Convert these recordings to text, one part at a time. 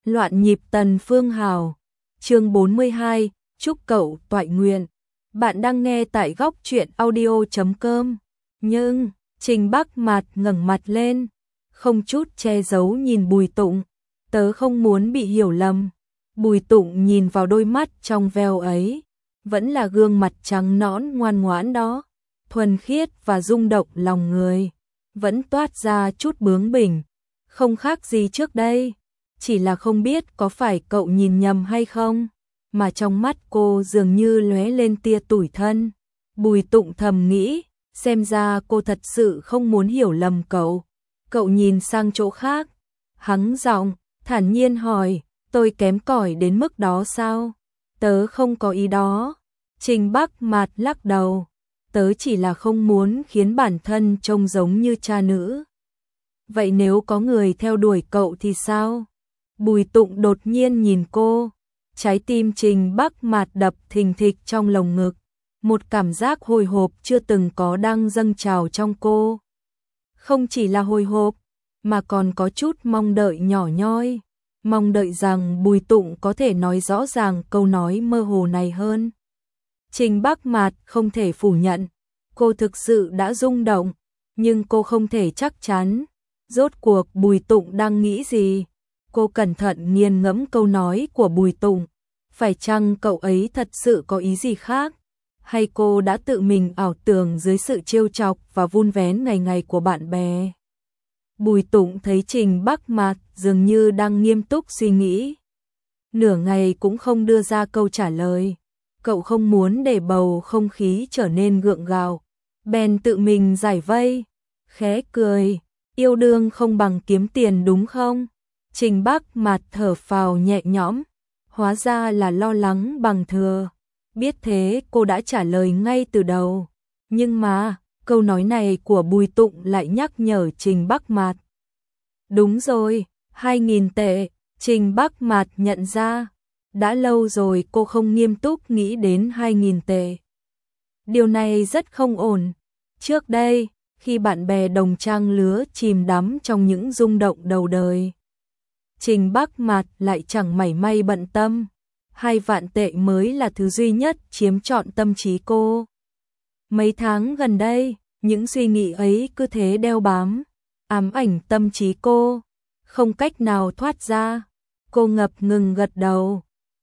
Loạn nhịp Tần Phương Hào. Chương 42, chúc cậu toại nguyện. Bạn đang nghe tại góc truyện audio.com. Nhưng, Trình Bắc Mạt ngẩng mặt lên, không chút che giấu nhìn Bùi Tụng. Tớ không muốn bị hiểu lầm. Bùi Tụng nhìn vào đôi mắt trong veo ấy, vẫn là gương mặt trắng nõn ngoan ngoãn đó, thuần khiết và rung động lòng người, vẫn toát ra chút bướng bỉnh, không khác gì trước đây. Chỉ là không biết có phải cậu nhìn nhầm hay không, mà trong mắt cô dường như lóe lên tia tủi thân. Bùi Tụng thầm nghĩ, xem ra cô thật sự không muốn hiểu lầm cậu. Cậu nhìn sang chỗ khác, hắng giọng, thản nhiên hỏi, tôi kém cỏi đến mức đó sao? Tớ không có ý đó. Trình Bắc Mạt lắc đầu, tớ chỉ là không muốn khiến bản thân trông giống như cha nữ. Vậy nếu có người theo đuổi cậu thì sao? Bùi Tụng đột nhiên nhìn cô, trái tim Trình Bắc Mạt đập thình thịch trong lồng ngực, một cảm giác hồi hộp chưa từng có đang dâng trào trong cô. Không chỉ là hồi hộp, mà còn có chút mong đợi nhỏ nhoi, mong đợi rằng Bùi Tụng có thể nói rõ ràng câu nói mơ hồ này hơn. Trình Bắc Mạt không thể phủ nhận, cô thực sự đã rung động, nhưng cô không thể chắc chắn, rốt cuộc Bùi Tụng đang nghĩ gì. Cô cẩn thận nghiền ngẫm câu nói của Bùi Tụng, phải chăng cậu ấy thật sự có ý gì khác, hay cô đã tự mình ảo tưởng dưới sự trêu chọc và vun vén ngày ngày của bạn bè. Bùi Tụng thấy Trình Bắc Mạt dường như đang nghiêm túc suy nghĩ, nửa ngày cũng không đưa ra câu trả lời. Cậu không muốn để bầu không khí trở nên gượng gạo, bèn tự mình giải vây, khẽ cười, yêu đương không bằng kiếm tiền đúng không? Trình Bắc Mạt thở phào nhẹ nhõm, hóa ra là lo lắng bằng thừa. Biết thế cô đã trả lời ngay từ đầu. Nhưng mà, câu nói này của Bùi Tụng lại nhắc nhở Trình Bắc Mạt. Đúng rồi, 2.000 tệ, Trình Bắc Mạt nhận ra. Đã lâu rồi cô không nghiêm túc nghĩ đến 2.000 tệ. Điều này rất không ổn. Trước đây, khi bạn bè đồng trang lứa chìm đắm trong những rung động đầu đời, Trình Bắc Mạt lại chẳng mảy may bận tâm. 2 vạn tệ mới là thứ duy nhất chiếm trọn tâm trí cô. Mấy tháng gần đây, những suy nghĩ ấy cứ thế đeo bám, ám ảnh tâm trí cô, không cách nào thoát ra. Cô ngập ngừng gật đầu.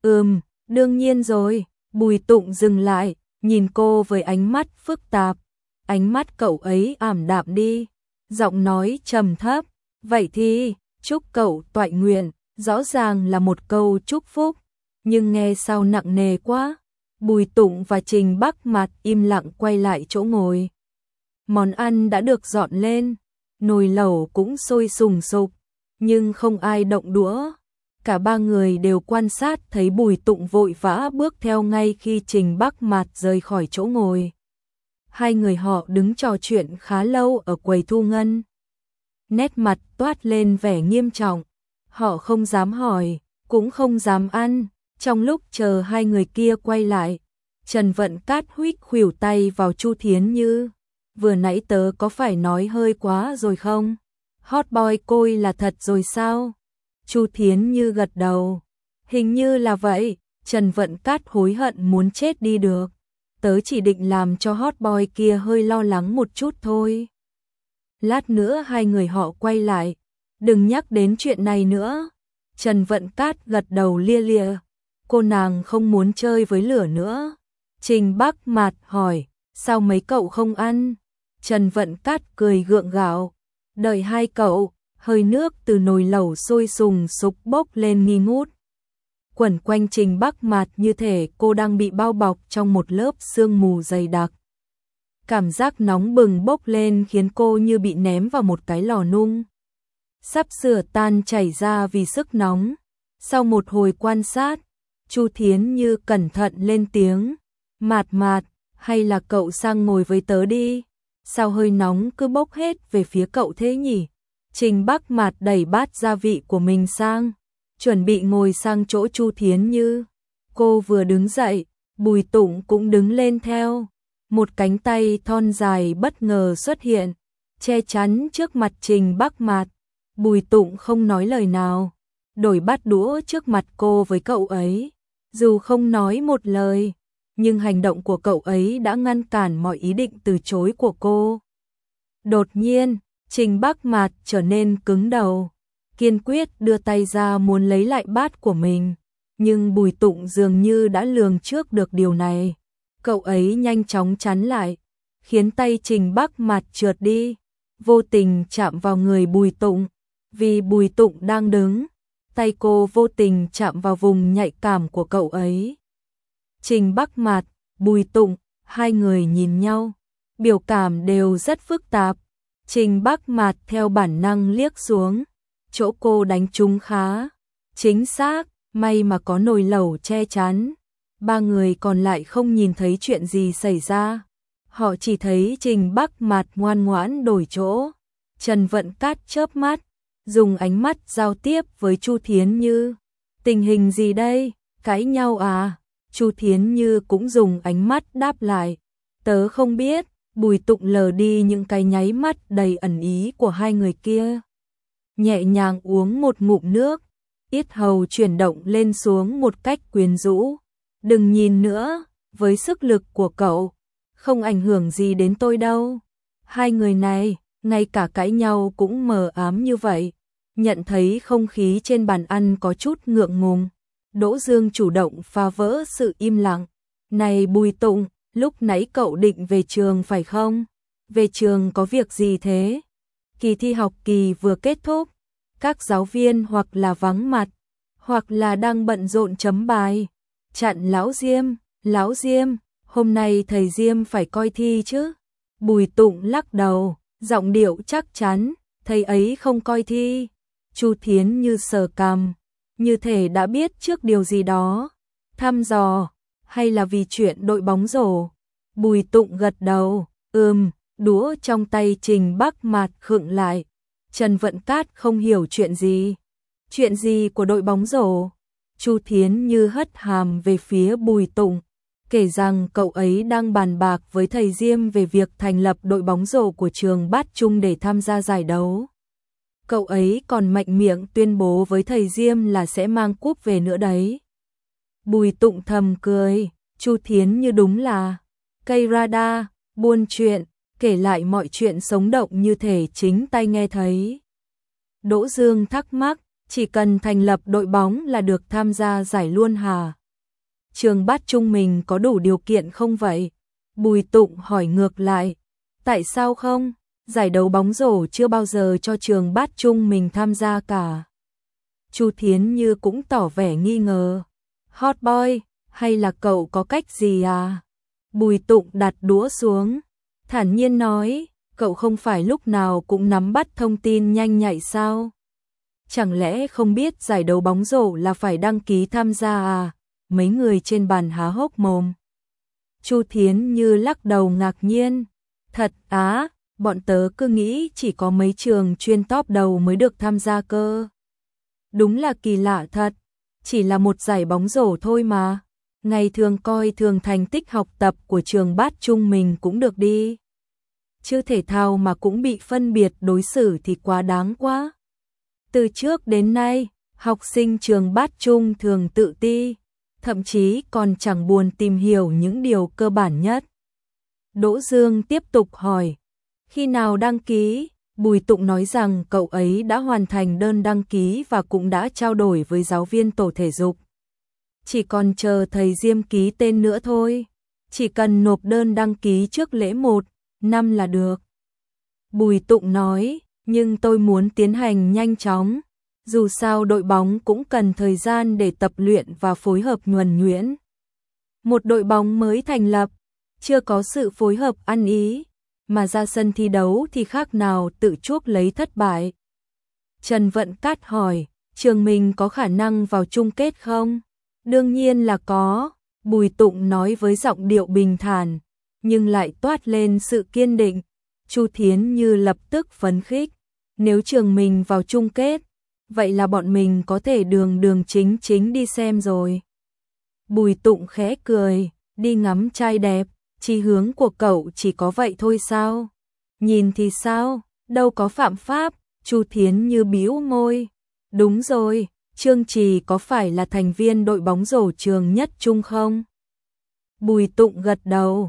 Đương nhiên rồi. Bùi Tụng dừng lại, nhìn cô với ánh mắt phức tạp. Ánh mắt cậu ấy ảm đạm đi, giọng nói trầm thấp. Vậy thì, chúc cậu toại nguyện, rõ ràng là một câu chúc phúc, nhưng nghe sao nặng nề quá. Bùi Tụng và Trình Bắc Mạt im lặng quay lại chỗ ngồi. Món ăn đã được dọn lên, nồi lẩu cũng sôi sùng sục, nhưng không ai động đũa. Cả 3 người đều quan sát thấy Bùi Tụng vội vã bước theo ngay khi Trình Bắc Mạt rời khỏi chỗ ngồi. 2 người họ đứng trò chuyện khá lâu ở quầy thu ngân. Nét mặt toát lên vẻ nghiêm trọng, họ không dám hỏi, cũng không dám ăn. Trong lúc chờ 2 người kia quay lại, Trần Vận Cát huých khuỷu tay vào Chu Thiến Như. Vừa nãy tớ có phải nói hơi quá rồi không? Hot boy côi là thật rồi sao? Chu Thiến Như gật đầu. Hình như là vậy. Trần Vận Cát hối hận muốn chết đi được. Tớ chỉ định làm cho hot boy kia hơi lo lắng một chút thôi. Lát nữa 2 người họ quay lại. Đừng nhắc đến chuyện này nữa. Trần Vận Cát gật đầu lia lịa. Cô nàng không muốn chơi với lửa nữa. Trình Bắc Mạt hỏi, sao mấy cậu không ăn? Trần Vận Cát cười gượng gạo. Đợi 2 cậu. Hơi nước từ nồi lẩu sôi sùng sục bốc lên nghi ngút, quẩn quanh Trình Bắc Mạt như thể cô đang bị bao bọc trong một lớp sương mù dày đặc. Cảm giác nóng bừng bốc lên khiến cô như bị ném vào một cái lò nung, sắp sửa tan chảy ra vì sức nóng. Sau một hồi quan sát, Chu Thiến Như cẩn thận lên tiếng, Mạt Mạt, hay là cậu sang ngồi với tớ đi, sao hơi nóng cứ bốc hết về phía cậu thế nhỉ? Trình Bắc Mạt đẩy bát gia vị của mình sang, chuẩn bị ngồi sang chỗ Chu Thiến Như. Cô vừa đứng dậy, Bùi Tụng cũng đứng lên theo. Một cánh tay thon dài bất ngờ xuất hiện, che chắn trước mặt Trình Bắc Mạt. Bùi Tụng không nói lời nào, đổi bát đũa trước mặt cô với cậu ấy. Dù không nói một lời, nhưng hành động của cậu ấy đã ngăn cản mọi ý định từ chối của cô. Đột nhiên, Trình Bắc Mạt trở nên cứng đầu, kiên quyết đưa tay ra muốn lấy lại bát của mình. Nhưng Bùi Tụng dường như đã lường trước được điều này. Cậu ấy nhanh chóng chắn lại, khiến tay Trình Bắc Mạt trượt đi, vô tình chạm vào người Bùi Tụng. Vì Bùi Tụng đang đứng, tay cô vô tình chạm vào vùng nhạy cảm của cậu ấy. Trình Bắc Mạt, Bùi Tụng, hai người nhìn nhau, biểu cảm đều rất phức tạp. Trình Bắc Mạt theo bản năng liếc xuống, chỗ cô đánh trúng khá chính xác, may mà có nồi lẩu che chắn. Ba người còn lại không nhìn thấy chuyện gì xảy ra. Họ chỉ thấy Trình Bắc Mạt ngoan ngoãn đổi chỗ. Trần Vận Cát chớp mắt, dùng ánh mắt giao tiếp với Chu Thiến Như. Tình hình gì đây? Cãi nhau à? Chu Thiến Như cũng dùng ánh mắt đáp lại. Tớ không biết. Bùi Tụng lờ đi những cái nháy mắt đầy ẩn ý của hai người kia. Nhẹ nhàng uống một ngụm nước, yết hầu chuyển động lên xuống một cách quyến rũ. Đừng nhìn nữa, với sức lực của cậu, không ảnh hưởng gì đến tôi đâu. Hai người này, ngay cả cãi nhau cũng mờ ám như vậy. Nhận thấy không khí trên bàn ăn có chút ngượng ngùng, Đỗ Dương chủ động phá vỡ sự im lặng. Này Bùi Tụng, lúc nãy cậu định về trường phải không? Về trường có việc gì thế? Kỳ thi học kỳ vừa kết thúc, các giáo viên hoặc là vắng mặt, hoặc là đang bận rộn chấm bài. Chặn Lão Diêm, hôm nay thầy Diêm phải coi thi chứ? Bùi Tụng lắc đầu, giọng điệu chắc chắn, thầy ấy không coi thi. Chu Thiến Như sờ cằm, như thể đã biết trước điều gì đó. Thăm dò, hay là vì chuyện đội bóng rổ? Bùi Tụng gật đầu, đũa trong tay Trình Bắc Mạt khựng lại. Trần Vận Cát không hiểu chuyện gì. Chuyện gì của đội bóng rổ? Chu Thiến Như hất hàm về phía Bùi Tụng, kể rằng cậu ấy đang bàn bạc với thầy Diêm về việc thành lập đội bóng rổ của trường Bát Trung để tham gia giải đấu. Cậu ấy còn mạnh miệng tuyên bố với thầy Diêm là sẽ mang cúp về nữa đấy. Bùi Tụng thầm cười, Chu Thiến Như đúng là cây radar, buôn chuyện, kể lại mọi chuyện sống động như thể chính tai nghe thấy. Đỗ Dương thắc mắc, chỉ cần thành lập đội bóng là được tham gia giải luôn hả? Trường Bát Trung mình có đủ điều kiện không vậy? Bùi Tụng hỏi ngược lại, tại sao không? Giải đấu bóng rổ chưa bao giờ cho trường Bát Trung mình tham gia cả. Chu Thiến Như cũng tỏ vẻ nghi ngờ. Hot boy, hay là cậu có cách gì à? Bùi Tụng đặt đũa xuống, thản nhiên nói, cậu không phải lúc nào cũng nắm bắt thông tin nhanh nhạy sao? Chẳng lẽ không biết giải đấu bóng rổ là phải đăng ký tham gia à? Mấy người trên bàn há hốc mồm. Chu Thiến Như lắc đầu ngạc nhiên, thật á, bọn tớ cứ nghĩ chỉ có mấy trường chuyên top đầu mới được tham gia cơ. Đúng là kỳ lạ thật, chỉ là một giải bóng rổ thôi mà. Ngày thường coi thường thành tích học tập của trường Bát Trung mình cũng được đi. Chứ thể thao mà cũng bị phân biệt đối xử thì quá đáng quá. Từ trước đến nay, học sinh trường Bát Trung thường tự ti, thậm chí còn chẳng buồn tìm hiểu những điều cơ bản nhất. Đỗ Dương tiếp tục hỏi, khi nào đăng ký? Bùi Tụng nói rằng cậu ấy đã hoàn thành đơn đăng ký và cũng đã trao đổi với giáo viên tổ thể dục. Chỉ còn chờ thầy Diêm ký tên nữa thôi. Chỉ cần nộp đơn đăng ký trước lễ 1 năm là được. Bùi Tụng nói, nhưng tôi muốn tiến hành nhanh chóng. Dù sao đội bóng cũng cần thời gian để tập luyện và phối hợp nhuần nhuyễn. Một đội bóng mới thành lập, chưa có sự phối hợp ăn ý, mà ra sân thi đấu thì khác nào tự chuốc lấy thất bại. Trần Vận Cát hỏi, trường mình có khả năng vào chung kết không? Đương nhiên là có, Bùi Tụng nói với giọng điệu bình thản, nhưng lại toát lên sự kiên định. Chu Thiến Như lập tức phấn khích, nếu trường mình vào chung kết, vậy là bọn mình có thể đường chính đi xem rồi. Bùi Tụng khẽ cười, đi ngắm trai đẹp, chí hướng của cậu chỉ có vậy thôi sao? Nhìn thì sao, đâu có phạm pháp. Chu Thiến Như bĩu môi, đúng rồi, Trương Trì có phải là thành viên đội bóng rổ trường Nhất Trung không? Bùi Tụng gật đầu,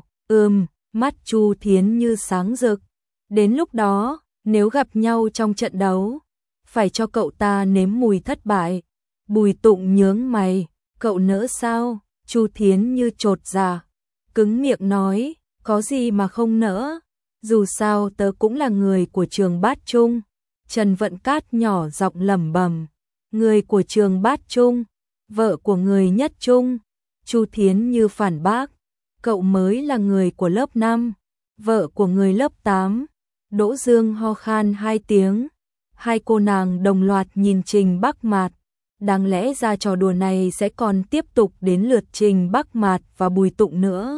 mắt Chu Thiến như sáng rực. Đến lúc đó, nếu gặp nhau trong trận đấu, phải cho cậu ta nếm mùi thất bại. Bùi Tụng nhướng mày, cậu nỡ sao? Chu Thiến như chột dạ, cứng miệng nói, có gì mà không nỡ, dù sao tớ cũng là người của trường Bát Trung. Trần Vận Cát nhỏ giọng lẩm bẩm, người của trường Bát Trung, vợ của người Nhất Trung. Chu Thiến như phản bác, cậu mới là người của lớp 5, vợ của người lớp 8. Đỗ Dương ho khan 2 tiếng, hai cô nàng đồng loạt nhìn Trình Bắc Mạt. Đáng lẽ ra trò đùa này sẽ còn tiếp tục đến lượt Trình Bắc Mạt và Bùi Tụng nữa.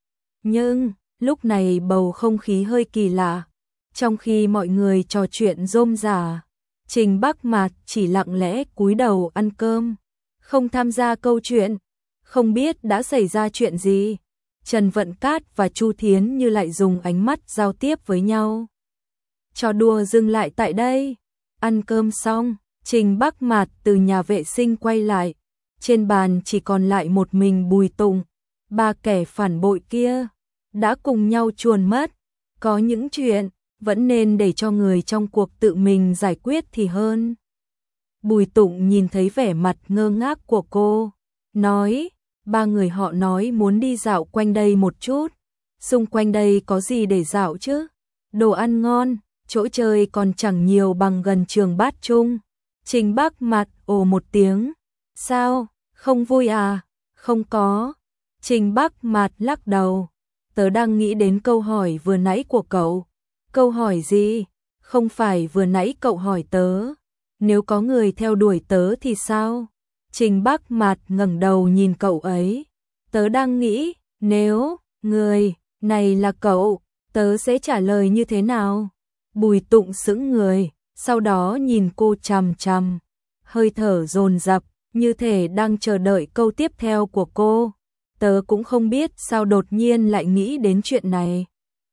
Nhưng, lúc này bầu không khí hơi kỳ lạ. Trong khi mọi người trò chuyện rôm rả, Trình Bắc Mạt chỉ lặng lẽ cúi đầu ăn cơm, không tham gia câu chuyện, không biết đã xảy ra chuyện gì. Trần Vận Cát và Chu Thiến như lại dùng ánh mắt giao tiếp với nhau. Trò đùa dừng lại tại đây. Ăn cơm xong, Trình Bắc Mạt từ nhà vệ sinh quay lại. Trên bàn chỉ còn lại một mình Bùi Tụng. Ba kẻ phản bội kia đã cùng nhau chuồn mất. Có những chuyện vẫn nên để cho người trong cuộc tự mình giải quyết thì hơn. Bùi Tụng nhìn thấy vẻ mặt ngơ ngác của cô, nói, ba người họ nói muốn đi dạo quanh đây một chút. Xung quanh đây có gì để dạo chứ? Đồ ăn ngon, chỗ chơi còn chẳng nhiều bằng gần trường Bát Trung. Trình Bắc Mạt ồ một tiếng, sao, không vui à? Không có. Trình Bắc Mạt lắc đầu, tớ đang nghĩ đến câu hỏi vừa nãy của cậu. Câu hỏi gì? Không phải vừa nãy cậu hỏi tớ, nếu có người theo đuổi tớ thì sao? Trình Bắc Mạt ngẩng đầu nhìn cậu ấy, tớ đang nghĩ, nếu người này là cậu, tớ sẽ trả lời như thế nào? Bùi Tụng sững người, sau đó nhìn cô chằm chằm, hơi thở dồn dập, như thể đang chờ đợi câu tiếp theo của cô. Tớ cũng không biết sao đột nhiên lại nghĩ đến chuyện này.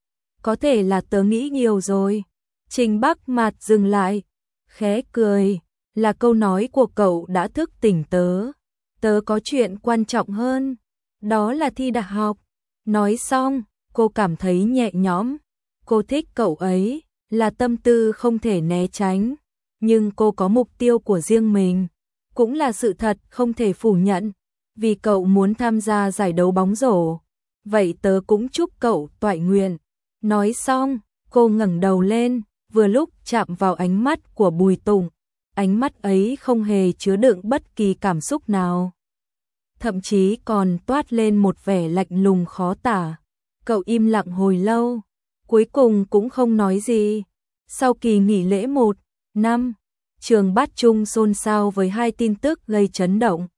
Có thể là tớ nghĩ nhiều rồi. Trình Bắc Mạt dừng lại, khẽ cười, là câu nói của cậu đã thức tỉnh tớ. Tớ có chuyện quan trọng hơn, đó là thi đại học. Nói xong, cô cảm thấy nhẹ nhõm. Cô thích cậu ấy, là tâm tư không thể né tránh. Nhưng cô có mục tiêu của riêng mình, cũng là sự thật không thể phủ nhận. Vì cậu muốn tham gia giải đấu bóng rổ, vậy tớ cũng chúc cậu toại nguyện. Nói xong, cô ngẩng đầu lên, vừa lúc chạm vào ánh mắt của Bùi Tụng. Ánh mắt ấy không hề chứa đựng bất kỳ cảm xúc nào, thậm chí còn toát lên một vẻ lạnh lùng khó tả. Cậu im lặng hồi lâu, cuối cùng cũng không nói gì. Sau kỳ nghỉ lễ 1 năm, trường Bát Trung xôn xao với hai tin tức gây chấn động.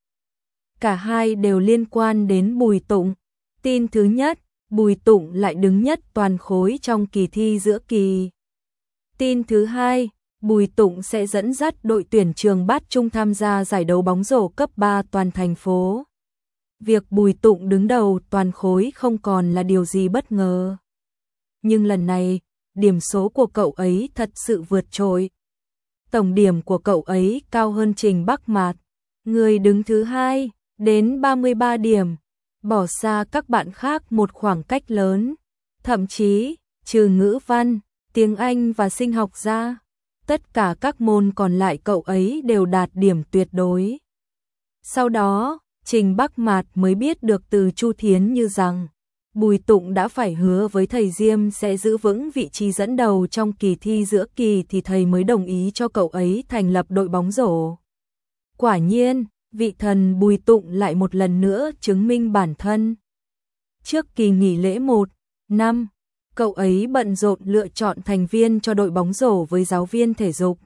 Cả hai đều liên quan đến Bùi Tụng. Tin thứ nhất, Bùi Tụng lại đứng nhất toàn khối trong kỳ thi giữa kỳ. Tin thứ hai, Bùi Tụng sẽ dẫn dắt đội tuyển trường Bát Trung tham gia giải đấu bóng rổ cấp 3 toàn thành phố. Việc Bùi Tụng đứng đầu toàn khối không còn là điều gì bất ngờ. Nhưng lần này, điểm số của cậu ấy thật sự vượt trội. Tổng điểm của cậu ấy cao hơn Trình Bắc Mạt, người đứng thứ hai, đến 33 điểm, bỏ xa các bạn khác một khoảng cách lớn. Thậm chí, trừ ngữ văn, tiếng Anh và sinh học ra, tất cả các môn còn lại cậu ấy đều đạt điểm tuyệt đối. Sau đó, Trình Bắc Mạt mới biết được từ Chu Thiến Như rằng Bùi Tụng đã phải hứa với thầy Diêm sẽ giữ vững vị trí dẫn đầu trong kỳ thi giữa kỳ thì thầy mới đồng ý cho cậu ấy thành lập đội bóng rổ. Quả nhiên, vị thần Bùi Tụng lại một lần nữa chứng minh bản thân. Trước kỳ nghỉ lễ 1 năm, cậu ấy bận rộn lựa chọn thành viên cho đội bóng rổ với giáo viên thể dục,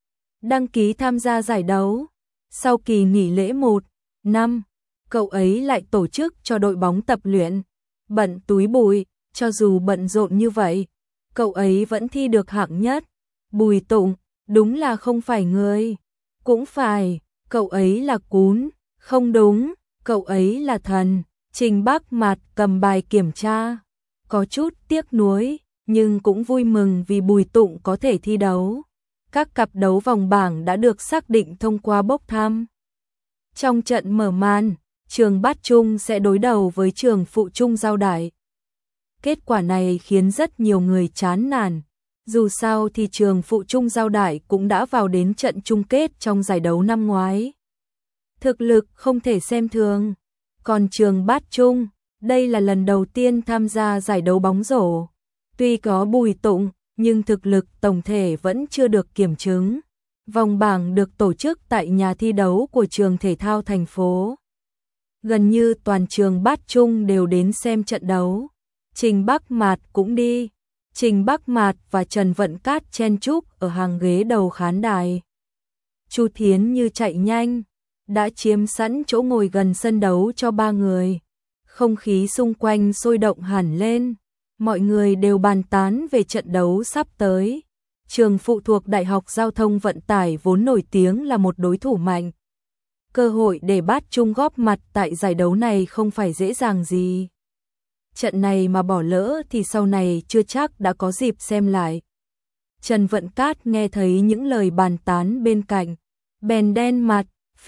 đăng ký tham gia giải đấu. Sau kỳ nghỉ lễ 1 năm, cậu ấy lại tổ chức cho đội bóng tập luyện. Bận túi bụi, cho dù bận rộn như vậy, cậu ấy vẫn thi được hạng nhất. Bùi Tụng, đúng là không phải người. Cũng phải, cậu ấy là cún. Không đúng, cậu ấy là thần. Trình Bắc Mạt cầm bài kiểm tra, có chút tiếc nuối, nhưng cũng vui mừng vì Bùi Tụng có thể thi đấu. Các cặp đấu vòng bảng đã được xác định thông qua bốc thăm. Trong trận mở màn, trường Bát Trung sẽ đối đầu với trường Phụ Trung Giao Đại. Kết quả này khiến rất nhiều người chán nản. Dù sao thì trường Phụ Trung Giao Đại cũng đã vào đến trận chung kết trong giải đấu năm ngoái. Thực lực không thể xem thường. Còn trường Bát Trung, đây là lần đầu tiên tham gia giải đấu bóng rổ. Tuy có Bùi Tụng, nhưng thực lực tổng thể vẫn chưa được kiểm chứng. Vòng bảng được tổ chức tại nhà thi đấu của trường thể thao thành phố. Gần như toàn trường Bát Trung đều đến xem trận đấu. Trình Bắc Mạt cũng đi. Trình Bắc Mạt và Trần Vận Cát chen chúc ở hàng ghế đầu khán đài. Chu Thiến như chạy nhanh, đã chiếm sẵn chỗ ngồi gần sân đấu cho 3 người. Không khí xung quanh sôi động hẳn lên. Mọi người đều bàn tán về trận đấu sắp tới. Trường phụ thuộc Đại học Giao thông Vận tải vốn nổi tiếng là một đối thủ mạnh. Cơ hội để Bát Trung góp mặt tại giải đấu này không phải dễ dàng gì. Trận này mà bỏ lỡ thì sau này chưa chắc đã có dịp xem lại. Trần Vận Cát nghe thấy những lời bàn tán bên cạnh, bèn đen mặt,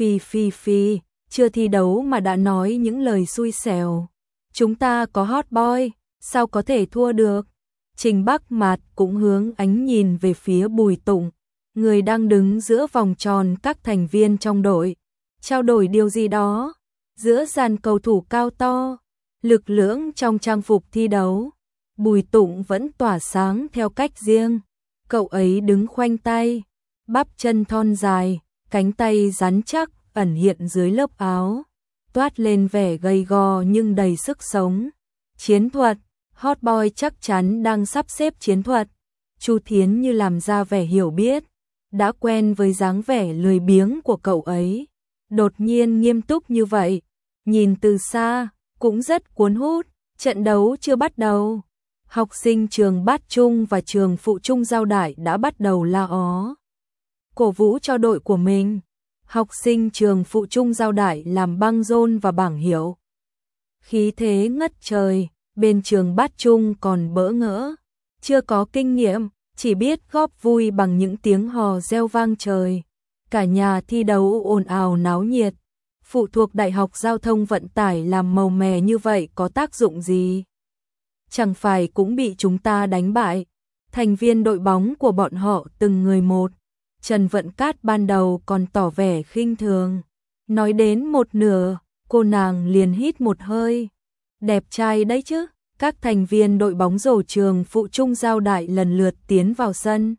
phi, chưa thi đấu mà đã nói những lời xui xẻo. Chúng ta có hot boy, sao có thể thua được? Trình Bắc Mạt cũng hướng ánh nhìn về phía Bùi Tụng, người đang đứng giữa vòng tròn các thành viên trong đội, trao đổi điều gì đó. Giữa dàn cầu thủ cao to, lực lưỡng trong trang phục thi đấu, Bùi Tụng vẫn tỏa sáng theo cách riêng. Cậu ấy đứng khoanh tay, bắp chân thon dài, cánh tay rắn chắc ẩn hiện dưới lớp áo, toát lên vẻ gầy gò nhưng đầy sức sống. Chiến thuật, hot boy chắc chắn đang sắp xếp chiến thuật. Chu Thiến như làm ra vẻ hiểu biết, đã quen với dáng vẻ lười biếng của cậu ấy. Đột nhiên nghiêm túc như vậy, nhìn từ xa, cũng rất cuốn hút. Trận đấu chưa bắt đầu. Học sinh trường Bát Trung và trường Phụ Trung Giao Đại đã bắt đầu la ó, cổ vũ cho đội của mình. Học sinh trường Phụ Trung Giao Đại làm băng rôn và bảng hiệu. Khí thế ngất trời, bên trường Bát Trung còn bỡ ngỡ, chưa có kinh nghiệm, chỉ biết góp vui bằng những tiếng hò reo vang trời. Cả nhà thi đấu ồn ào náo nhiệt. Phụ thuộc Đại học Giao thông Vận tải làm màu mè như vậy có tác dụng gì? Chẳng phải cũng bị chúng ta đánh bại. Thành viên đội bóng của bọn họ từng người một. Trần Vận Cát ban đầu còn tỏ vẻ khinh thường. Nói đến một nửa, cô nàng liền hít một hơi. Đẹp trai đấy chứ. Các thành viên đội bóng rổ trường Phụ Trung Giao Đại lần lượt tiến vào sân.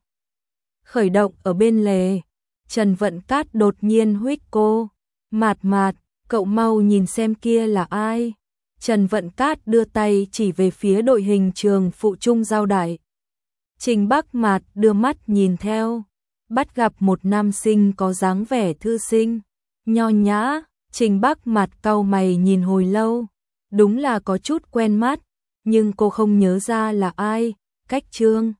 Khởi động ở bên lề. Trần Vận Cát đột nhiên huých cô. Mạt, cậu mau nhìn xem kia là ai. Trần Vận Cát đưa tay chỉ về phía đội hình trường Phụ Trung Giao Đại. Trình Bắc Mạt đưa mắt nhìn theo, bắt gặp một nam sinh có dáng vẻ thư sinh, nho nhã. Trình Bắc Mạt cau mày nhìn hồi lâu, đúng là có chút quen mắt, nhưng cô không nhớ ra là ai. Cách Trương